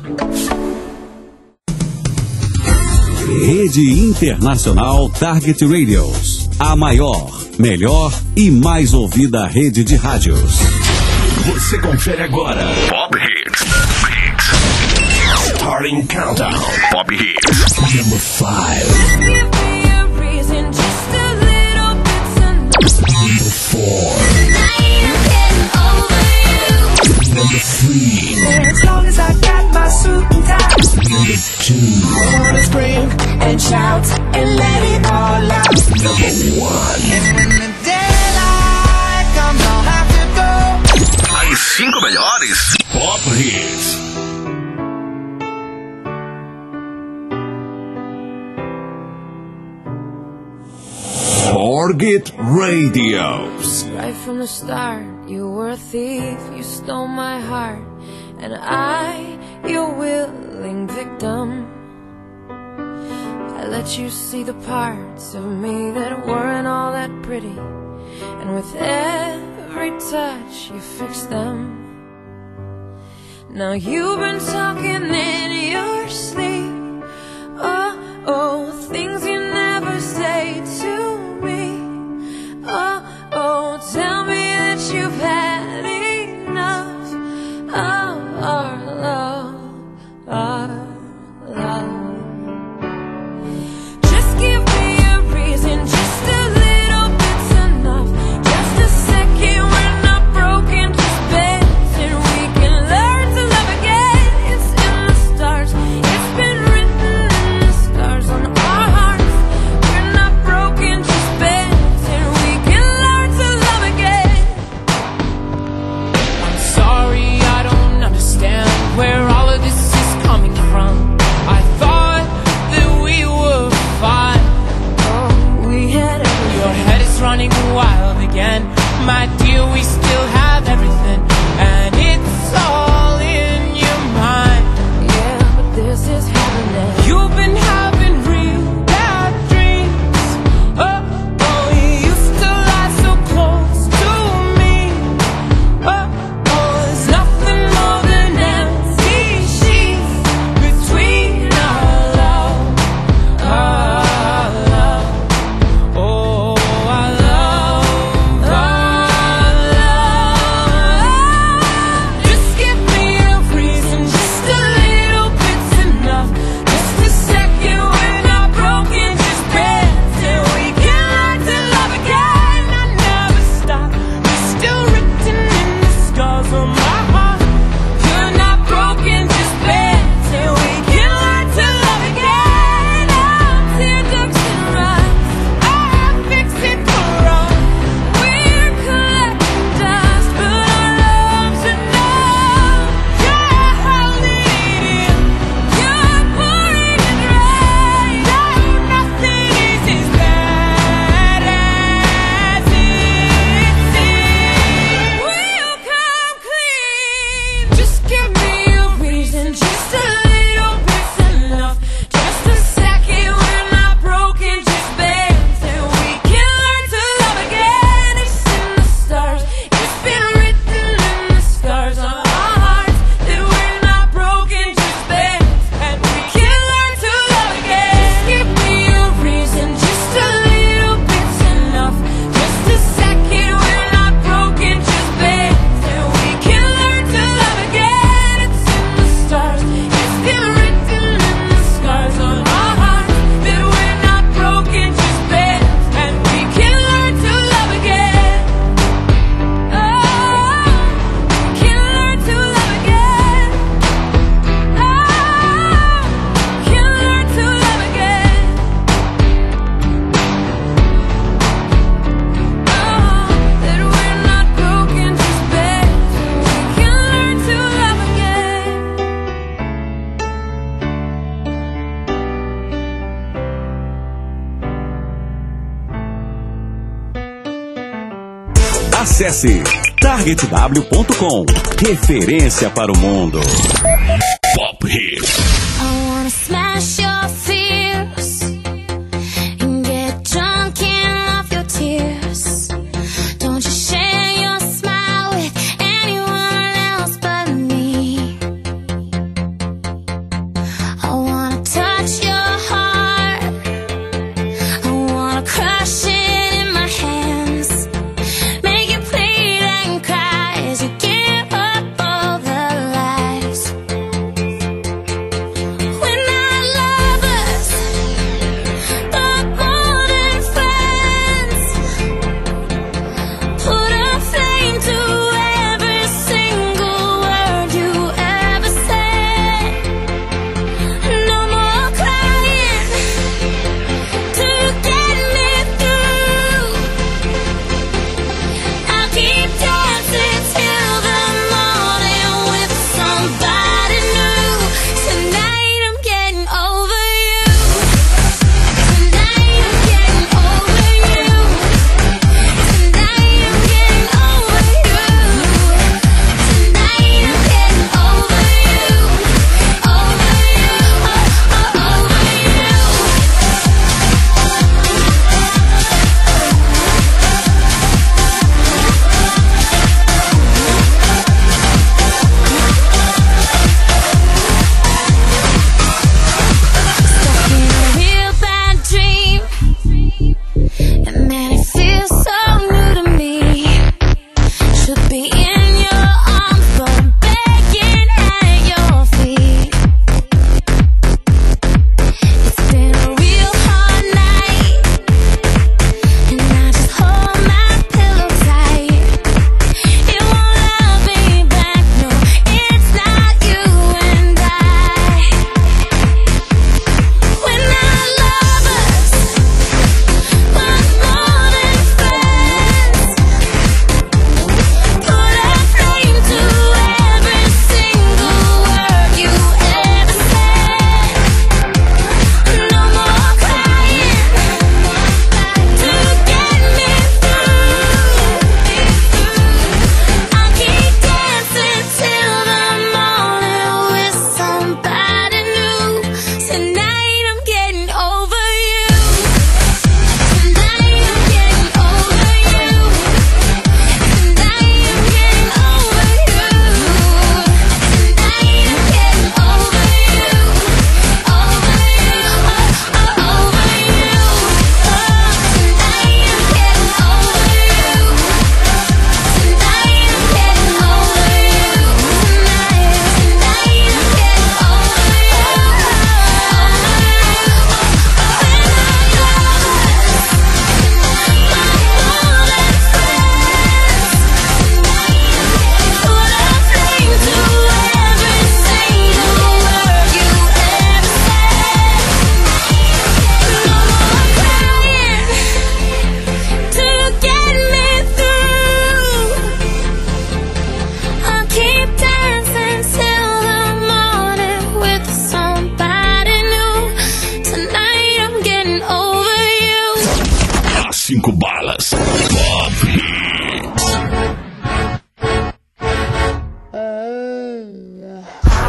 Rede Internacional Target Radios. A maior, melhor e mais ouvida rede de rádios. Você confere agora Pop Hits. Starting Countdown. Pop Hits. Number 5. Number 4. Number 3. As long as I got my suit and tie. Number 2. I wanna scream and shout and let it all out. Number 1. And when the daylight comes, I'll have to go. As 5 melhores Pop Hits. Target Radios. Right from the start, you were a thief, you stole my heart, and I, your willing victim. I let you see the parts of me that weren't all that pretty, and with every touch you fixed them. Now you've been talking in your sleep, oh, oh, things you never say to me. Oh, oh, tell me that you've had enough of our love, our love. Just give me a reason, just a little bit's enough. Just a second, we're not broken, just bends, and we can learn to love again. It's in the stars, it's been written in the scars on our hearts. We're not broken, just bends, and we can learn to love again. I'm sorry, I don't understand where all of this is coming from. I thought that we were fine. Oh, we had everything. Your head is running wild again. My dear, we still have everything, and it's all in your mind. Yeah, but this is happening. You've been having real bad dreams. Oh, oh, you used to lie so close to me. Oh, oh, there's nothing more than empty sheets between our love, our love. Oh, our love, our love. Just give me a reason, just a little bit's enough. Just a second, we're not broken, just bends, and we can learn to love again. I never stop, you're still written in the scars on my heart. You're not broken, just bends, and we can learn to love again. I'm tear ducts and rust, I fix it for us. We're collecting dust, but our love's enough. You're holding it in, you're pouring it right. Oh, nothing is as bad as it seems. We'll come clean. Just give me a reason, just a little bit's enough. Just a second, we're not broken, just bends, and we can learn to love again. It's in the stars, it's been written in the scars on our hearts that we're not broken, just bends, and we can learn to love again. Just give me a reason, just a little bit's enough. Just a second, we're not broken, just bends, and we can learn to love again. It's in the stars, it's been written in the scars on our hearts that we're not broken, just bends, and we can learn to love again. Oh, can learn to love again. Oh, can learn to love again. Oh, that we're not broken, just bends, and we can learn to love again. Acesse targetw.com. Referência para o mundo. Pop Hits. I wanna smash your fears and get drunk and love your tears. Don't you share your smile with anyone else but me.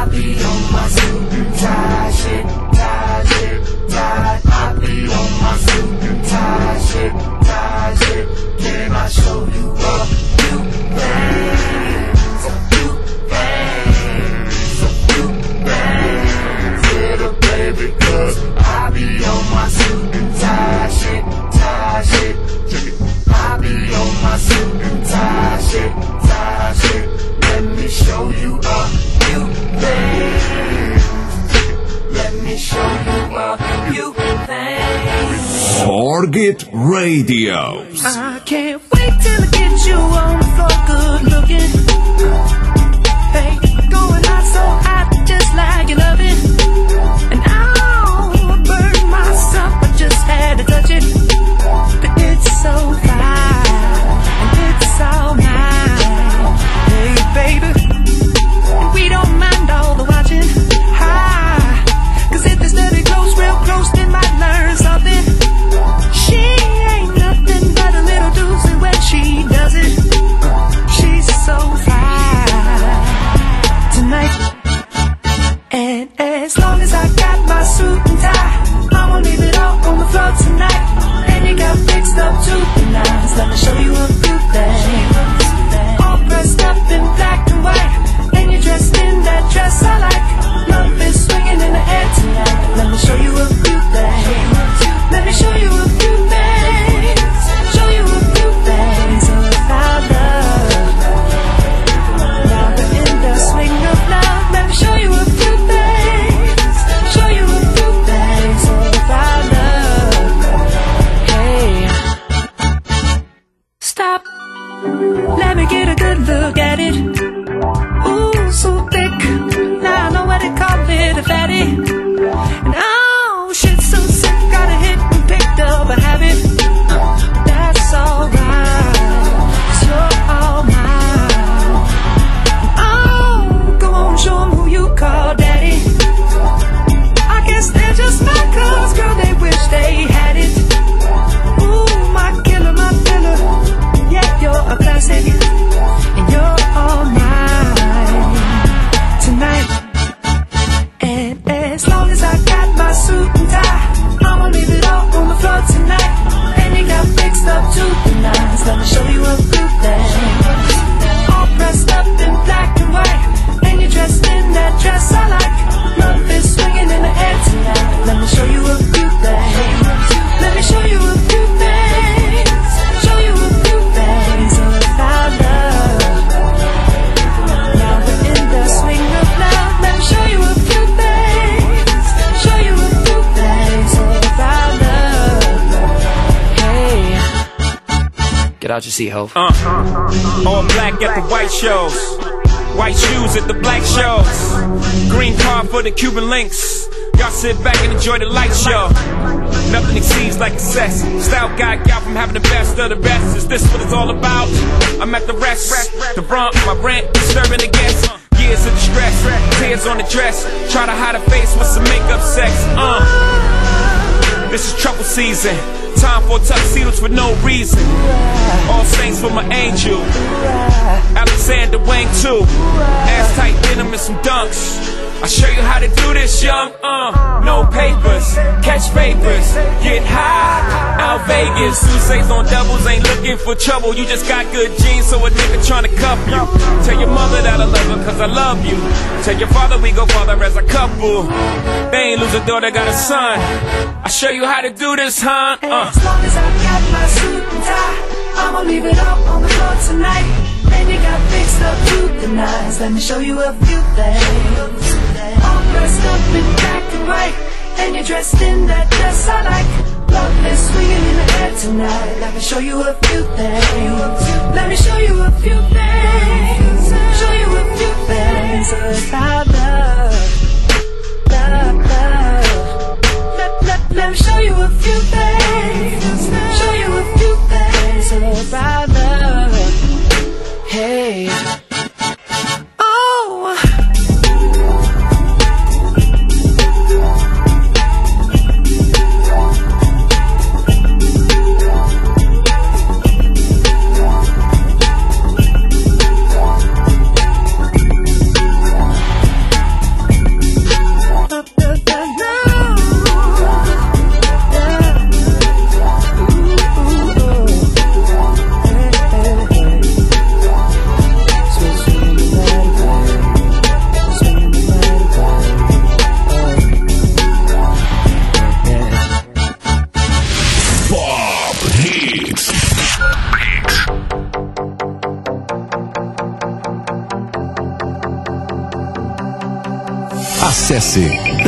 be on my suit and tie shit, tie shit, tie. I be on my suit and tie shit, tie shit. Can I show you a few things? A few things, a few things. Little baby, 'cause I be on my suit and tie shit, tie shit. I be on my suit and tie shit, tie shit. Let me show you a few things. Let me show you a few things. Target Radio. I can't wait till I get you on the floor, good looking. Hey, going out so hot, just like you love it. And I'll burn myself, I just had to touch it. But it's so fine, and it's all mine. Hey, baby, and we don't mind all the watching. Hi, 'cause if this dirty close real close, then might learn something. She ain't nothing but a little doozy when she does it. She's so fine tonight. And as long as I got my suit and tie, I'ma leave it all on the floor tonight. And you got fixed up to the nines. Let me show you a few things. All dressed up in black and white, and you're dressed in that dress I like. Love is swinging in the air tonight. Let me show you a few things. Let me show you a few things. Show you a few things about love. Now we're in the swing of love. Let me show you a few things. Show you a few things about love. Hey, stop. Let me get a good look at it. Ooh, so thick. Now I know what they call it, a fatty. And oh, shit, so sick. Got a hit and picked up a habit. That's alright, 'cause you're all mine. Oh, go on, show 'em who you call daddy. I guess they're just my cuz, girl, they wish they had it. Ooh, my killer, my filler. Yeah, you're a classic, and you're all mine tonight. And as long as I got my suit and tie, I'ma leave it all on the floor tonight. And you got fixed up to the nines. Let me show you a few things. All dressed up in black and white, and you're dressed in that dress I like. Love is swinging in the air tonight. Let me show you a few things. Let me show you a few things. Show you a few things about love. Now we're in the swing of love. Let me show you a few things. Show you a few things about love. Hey, Get out your seat, ho. All black at the white shows, white shoes at the black shows, green car for the Cuban links. Y'all sit back and enjoy the light show. Nothing exceeds like excess. Style guy got from having the best of the best. Is this what it's all about? I'm at the rest, the brunt, my rent, disturbing the guests. Years of distress, tears on the dress. Try to hide a face with some makeup sex. This is trouble season. Time for tuxedos for no reason. All saints for my angel. Alexander Wang too. Ass tight denim and some dunks. I'll show you how to do this, young. No papers, catch papers, get high. Out Vegas, Sousa's on doubles, ain't looking for trouble. You just got good genes, so a nigga tryna cuff you. Tell your mother that I love her, 'cause I love you. Tell your father we go father as a couple. They ain't lose a daughter, got a son. I'll show you how to do this, huh? As long as I got my suit and tie, I'ma leave it all on the floor tonight. And you got fixed up to the nines. Let me show you a few things. All dressed up in black and white, and you're dressed in that dress I like. Love is swinging in the air tonight. Let me show you a few things. Let me show you a few things. Show you a few things about love, love, love. Let me show you a few things. Show you a few things about love. Hey. Oh. Acesse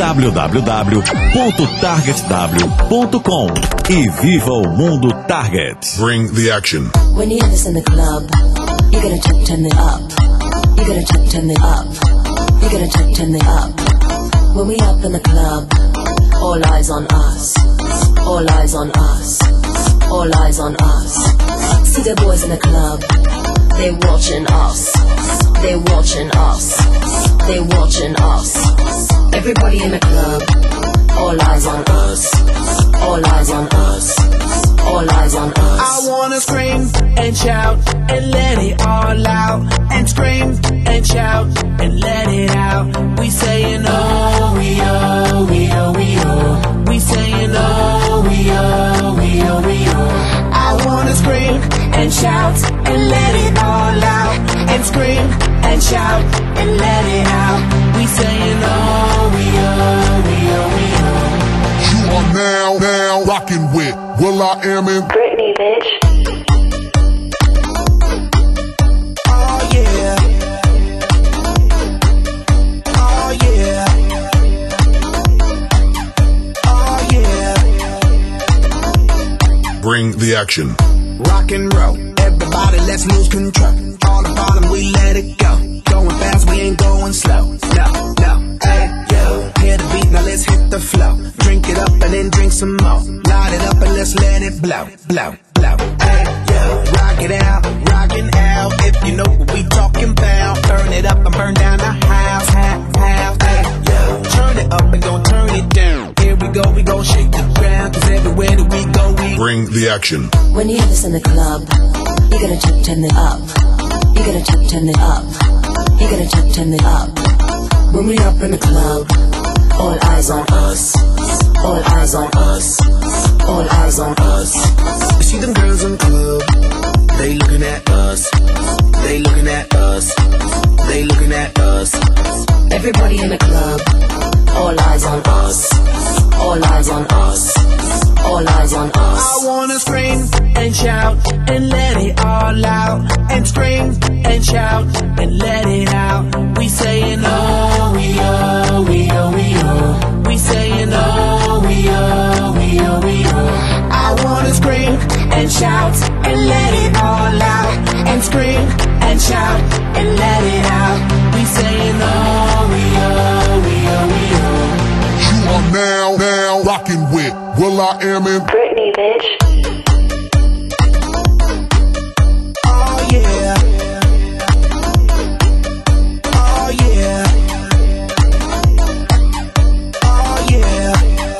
www.targetw.com e viva o mundo Target. Bring the action. When you hear this in the club, you gotta turn it up. You gotta turn it up. You gotta turn it up. When we up in the club, all eyes on us. All eyes on us. All eyes on us. See the boys in the club, they watching us. They watching us. They watching us. Everybody in the club, all eyes on us. All eyes on us. All eyes on us. I wanna scream and shout and let it all out. And scream and shout and let it out. We saying oh, we oh, we oh, we oh. We saying oh, we oh, we oh, we oh. I wanna scream and shout and let it all out. And scream and shout and let it out. We saying oh, we oh, we oh, we oh. You are now rocking with will.i.am in Britney, bitch. Oh yeah. Oh yeah. Oh yeah. Bring the action. Rock and roll, everybody let's lose control. All the bottom we let it go. Going fast, we ain't going slow. No, no, hey yo. Hear the beat, now let's hit the flow. Drink it up and then drink some more. Light it up and let's let it blow, blow, blow. Hey yo, rock it out, rockin' out. If you know what we talking about, turn it up and burn down the house, house. Hey yo, turn it up and don't turn it down. Here we gon' shake the ground. 'Cause everywhere that we go, we bring the action. When you hear this in the club, you gotta turn it up. You gotta turn it up. You gotta turn it up. When we up in the club, all eyes on us. All eyes on us. All eyes on us. You see them girls in the club, they looking at us. They looking at us. They looking at us. Everybody in the club, all eyes on us. All eyes on us. All eyes on us. I wanna scream and shout and let it all out. And scream and shout and let it out. We saying oh, we oh, we oh, we oh. We saying oh, we oh, we oh, we oh. I wanna scream and shout and let it all out. And scream and shout and let it out. We saying oh, we oh, we oh, we oh. You are now rocking with will.i.am in Britney, bitch. Oh yeah. Oh yeah. Oh yeah.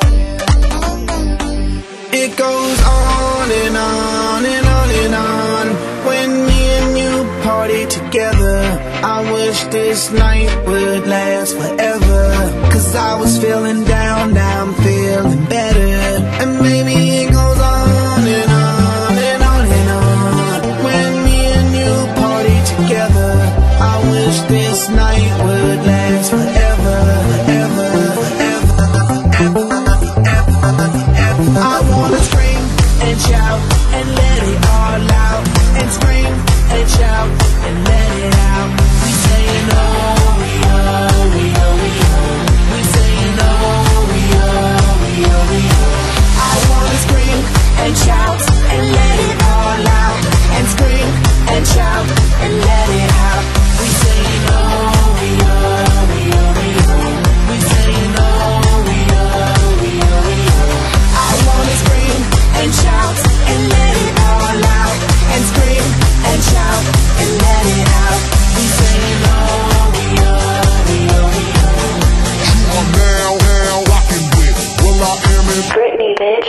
It goes on and on and on and on. When me and you party together, I wish this night would last forever. 'Cause I was feeling down, now I'm feeling better. And maybe it goes on and on and on and on. When me and you party together, I wish this night would last forever, ever, ever, ever, ever, ever. I wanna scream and shout and let it all out. And scream and shout and let it out. We saying oh, we oh, we oh, we oh. We saying oh, we oh, we oh, we oh. I wanna scream and shout and let it all out. And scream and shout and let it out. We saying oh, we oh, we oh, we oh. We saying oh, we oh, we oh, we oh. I wanna scream and shout and let it all out. And scream and shout and let it out. We saying oh, we oh, we oh, we oh. You are now rocking with will.i.am in Britney, bitch.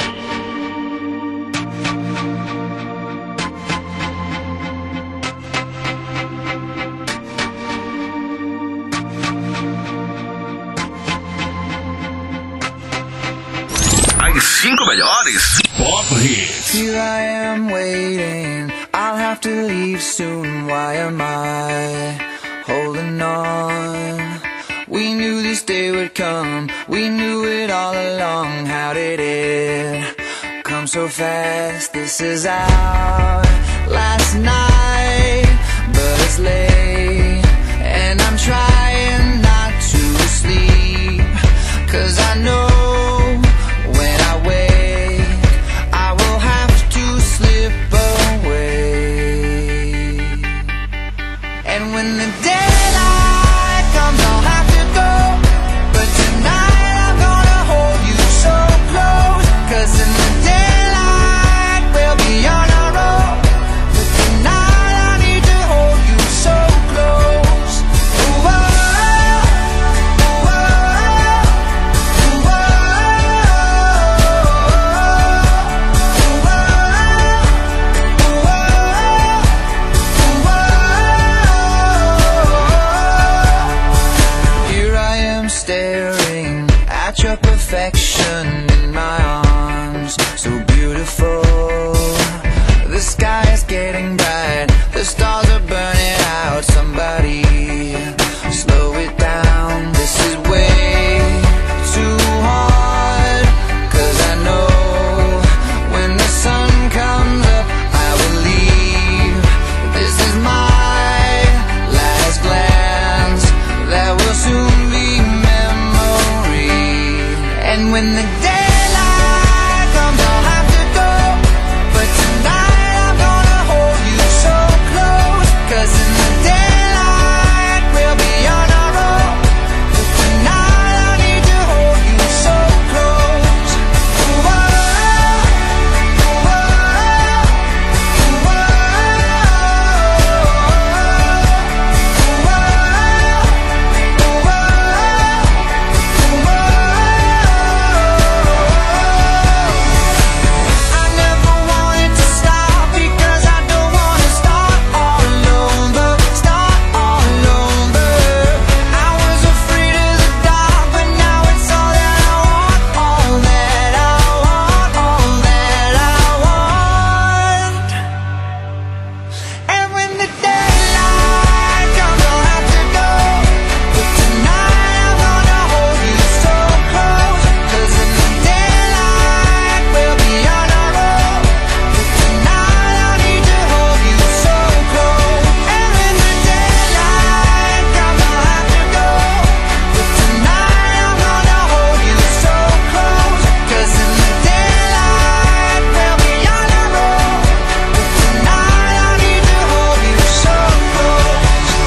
As 5 melhores Pop Hits. Here I am waiting, I'll have to leave soon. Why am I holding on? We knew this day would come, we knew it all along. How did it come so fast? This is our last night, but it's late, and I'm trying not to sleep. staring at your perfection in my arms. So beautiful. The sky is getting bright, the stars are burning out. Somebody slow it down. This is way too hard. 'Cause I know when the sun comes up I will leave. This is my last glance that will soon be memory. And when the daylight comes I'll have to go, but tonight I'm gonna hold you so close. 'Cause in the daylight we'll be on our own, but tonight I need to hold you so close. Ooh, oh, ooh, oh, ooh, oh, I never wanted to stop because I don't wanna start all over, start all over. I was afraid of the dark, but now it's all that I want, all that I want, all that I want. And when the daylight comes I'll have to go, but tonight I'm gonna hold you so close. 'Cause in the daylight we'll be on our own, but tonight I need to hold you so close. And when the daylight comes I'll have to go, but tonight I'm gonna hold you so close. 'Cause in the daylight we'll be on our own, but tonight I need to hold you so close.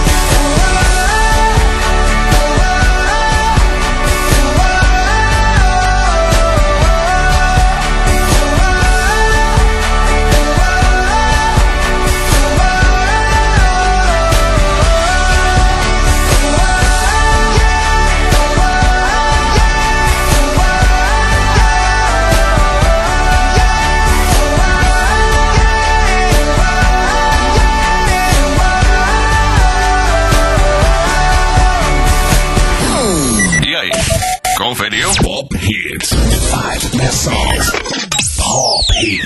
E aí, conferiu? Pop Hits. 5 best songs. Pop Hits.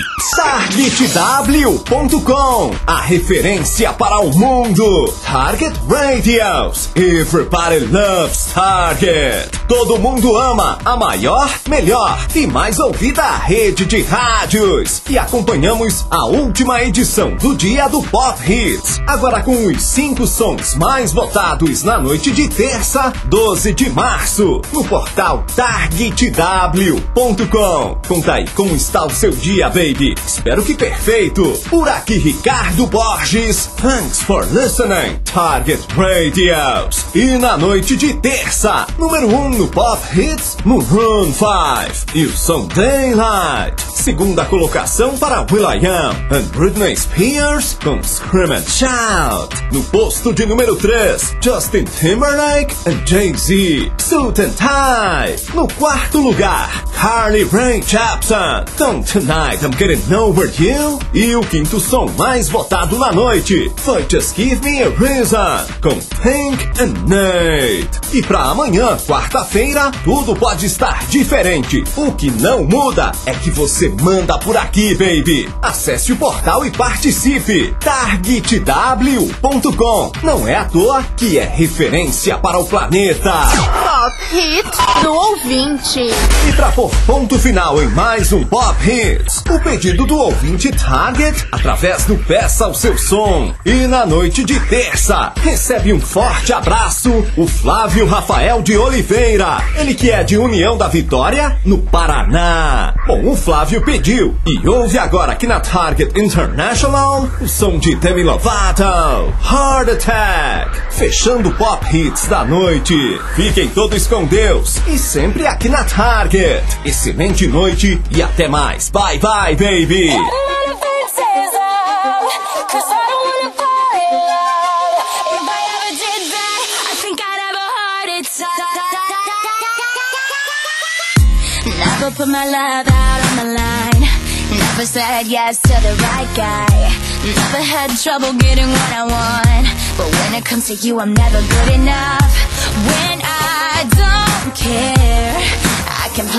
TargetW.com, a referência para o mundo. Target Radios. Everybody loves Target. Todo mundo ama a maior, melhor e mais ouvida rede de rádios. E acompanhamos a última edição do dia do Pop Hits. Agora com os 5 sons mais votados na noite de terça, 12 de março. No portal TargetW.com. Conta aí como está o seu dia, baby. Espero que perfeito. Por aqui, Ricardo Borges. Thanks for listening, Target Radios. E na noite de terça, número 1 no Pop Hits, Maroon 5. E o som Daylight. Segunda colocação para will.i.am and Britney Spears com Scream and Shout. No posto de número 3, Justin Timberlake and Jay-Z, Suit and Tie. No quarto lugar, Carly Rae Jepsen, Don't Tonight I'm Getting Over You. E o quinto som mais votado na noite foi Just Give Me a Reason com Pink and Nate. E pra amanhã, quarta-feira, tudo pode estar diferente. O que não muda é que você manda por aqui, baby. Acesse o portal e participe. TargetW.com. Não é à toa que é referência para o planeta. Pop Hits do ouvinte. E pra pôr ponto final em mais um Pop Hits, o pedido do ouvinte Target através do Peça o Seu Som. E na noite de terça, recebe um forte abraço o Flávio Rafael de Oliveira. Ele que é de União da Vitória, no Paraná. Bom, o Flávio pediu e ouve agora aqui na Target International o som de Demi Lovato, Heart Attack. Fechando o Pop Hits da noite. Fiquem todos com Deus e sempre aqui na Target. Excelente noite e até mais. Bye bye, baby. Never put my love out on the line. Never said yes to the right guy. Never had trouble getting what I want. But when it comes to you, I'm never good enough. When I don't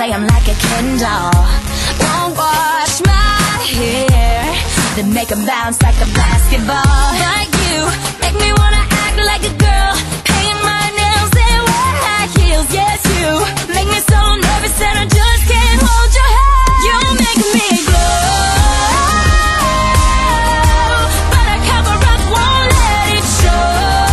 play them like a Ken doll. Won't wash my hair, then make them bounce like a basketball. Like you, make me wanna act like a girl, paint my nails and wear high heels. Yes, you make me so nervous that I just can't hold your hand. You're making me glow, but I cover up, won't let it show.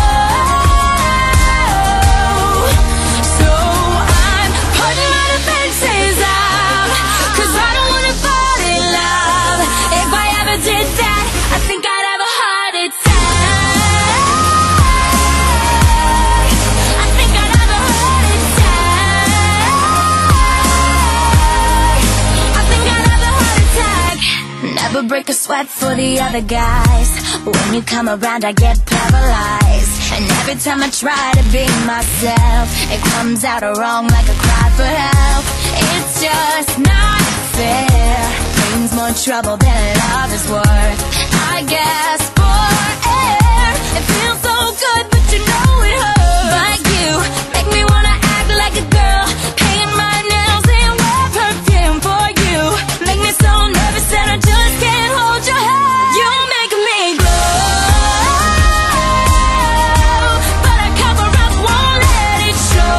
So I'm putting my defenses out, 'cause I don't wanna fall in love. If I ever did that, I think I'd have a heart attack. I think I'd have a heart attack. I think I'd have a heart attack. Never break a sweat for the other guys. When you come around, I get paralyzed. And every time I try to be myself, it comes out wrong like a cry for help. It's just not fair. Brings more trouble than love is worth. I guess for air, it feels so good, but you know it hurts. But you make me wanna act like a girl, paint my nails and wear perfume for you. Make me so nervous that I just can't hold your hand. You're making me glow, but I cover up, won't let it show.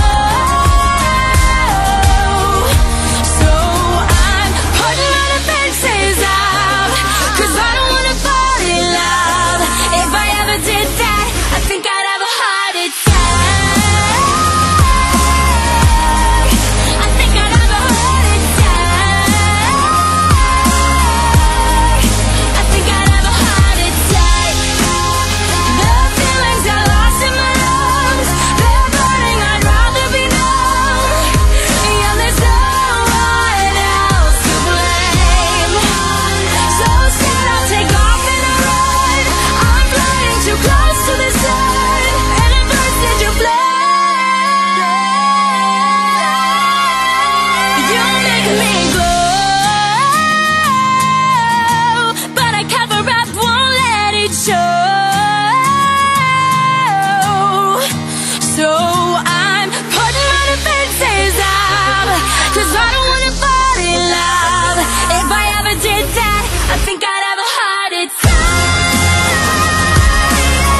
So I'm putting my defenses out, 'cause I don't wanna fall in love. If I ever did that, I think I'd have a heart attack. I think I'd have a heart attack. I think I'd have a heart attack. The feelings I lost in my lungs, they're burning, I'd rather be numb. Yeah, there's no one else to blame. So instead I'll take off and I run. I'm flying too close to the sun, and it burns into flame. You're making me glow, but I cover up, won't let it show. So I'm putting my defenses out, 'cause I don't wanna fall in love. If I ever did that, I think I'd have a heart attack.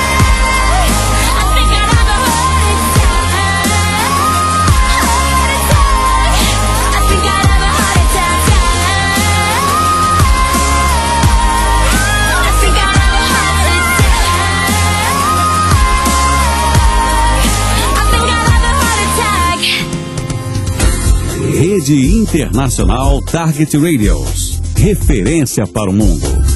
I think I'd have a heart attack. Heart attack. I think I'd have a heart attack. I think I'd have a heart attack. I think I'd have a heart attack. Rede Internacional Target Radios. Referência para o mundo.